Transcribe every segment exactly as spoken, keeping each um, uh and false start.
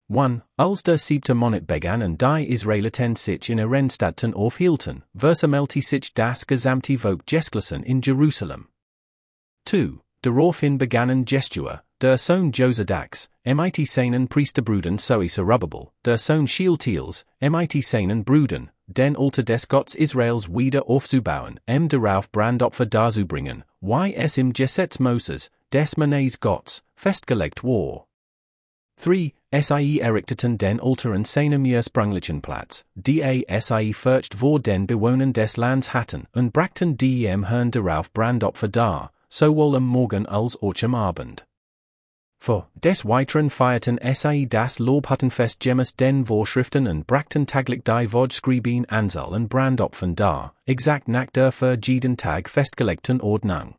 one. Als der siebte Monat begann und die Israeliten sich in ihren Städten aufhielten, versammelte sich das gesamte Volk geschlossen in Jerusalem. zwei. Daraufhin begannen Jesua, der Sohn Josadaks, mit seinen Priesterbrüdern sowie Zerubbabel, der Sohn Shealtiels, mit seinen Brüdern, den Altar des Gottes Israels wieder aufzubauen, um darauf Brandopfer darzubringen, wie es im Gesetz Moses, des Mannes Gottes, festgelegt war. drei. Sie errichteten den Altar an seinem ursprünglichen Platz, die sie fürcht vor den Bewohnern des Landes hatten, und brachten die im Herrn darauf Brandopfer dar, sowohl am Morgen als auch am Abend. vier. Des Weiteren feierten sie das Lobhuttenfest gemäß den Vorschriften und brachten täglich die vorgeschriebene Anzahl an Brandopfern dar, exakt nach der für jeden Tag festgelegten Ordnung.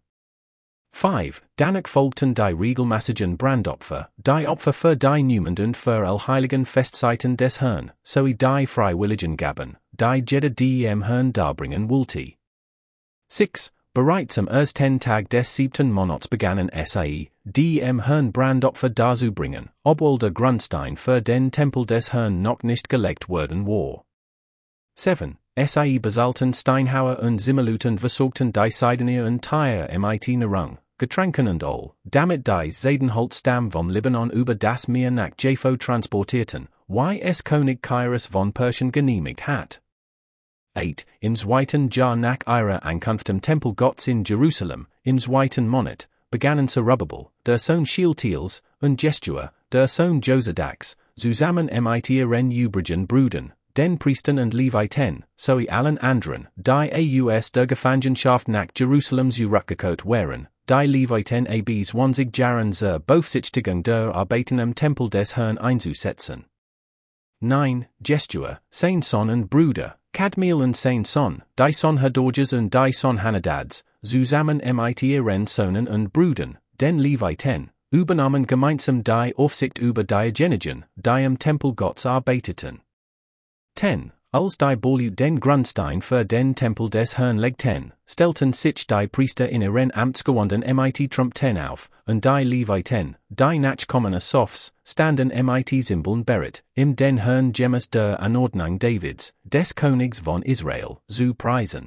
fünf. Danach folgten die regelmäßigen Brandopfer, die Opfer für die Neumen und für allheiligen Festzeiten des Herrn, sowie die freiwilligen Gaben, die jeder die im Herrn darbringen wollte. sechs. Bereits am ersten Tag des siebten Monats begannen sie, die im Herrn Brandopfer darzubringen, obwohl der Grundstein für den Tempel des Herrn noch nicht gelegt worden war. sieben. Sie besalten Steinhauer und Zimmerluten versorgten die Seidene und Tyre mit Nahrung, Getränken und all, damit die Seidenholzstamm vom Libanon über das Meer nach Jaffa transportierten, wie es König Cyrus von Persien genehmigt hat. acht. Im zweiten Jahr nach ihrer Ankunft im Tempel Gottes in Jerusalem, im zweiten Monat, begannen Zerubbabel, der Sohn Shealtiels, und Jesua, der Sohn Josadaks, zusammen mit ihren übrigen Brüdern, den Priestern und Leviten, sowie allen anderen, die aus der Gefangenschaft nach Jerusalem zurückgekehrt waren, die Leviten ab zwanzig Jahren zur Beaufsichtigung der Arbeiten im Tempel des Herrn einzusetzen. neun. Jesua, sein Sohn und Bruder, Kadmiel und sein Sohn, die Sohn Hadorjas und die Sohn Hanadads, zusammen mit ihren Söhnen und Brüdern, den Leviten, übernahmen gemeinsam die Aufsicht über die Genigen, die im Tempel Gottes arbeiteten. zehn. Als die Bolut den Grundstein für den Tempel des Herrn legten, stellten sich die Priester in ihren Amtsgewanden mit Trumpeten auf, und die Leviten, die Nachkommene Sophs, standen mit Zimbeln bereit, im den Herrn gemäß der Anordnung Davids, des Königs von Israel, zu preisen.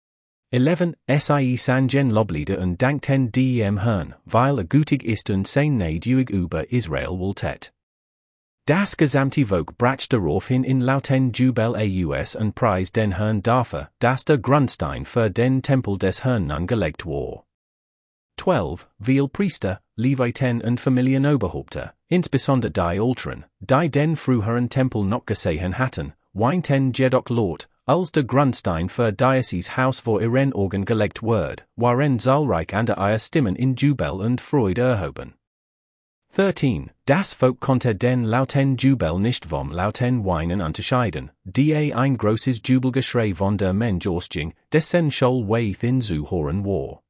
elf. Sie sangen Loblieder und dankten die im Herrn, weil er gütig ist und sein Neid über Israel woltet. Das gesamte Volk brachte daraufhin in lauten Jubel aus und preis den Herrn dafür, dass der Grundstein für den Tempel des Herrn angelegt war. zwölf. Viele Priester, Leviten und Familienoberhäupter, insbesondere die Älteren, die den früheren Tempel noch gesehen hatten, weinten jedoch laut, als der Grundstein für Diocese Haus vor ihren Augen gelegt wurde, waren zahlreich andere ihre Stimmen in Jubel und Freude erhoben. dreizehn. Das Volk konnte den lauten Jubel nicht vom lauten Weinen unterscheiden, die ein großes Jubelgeschrei von der Mensch ausging, dessen Schall weit in zu hören war.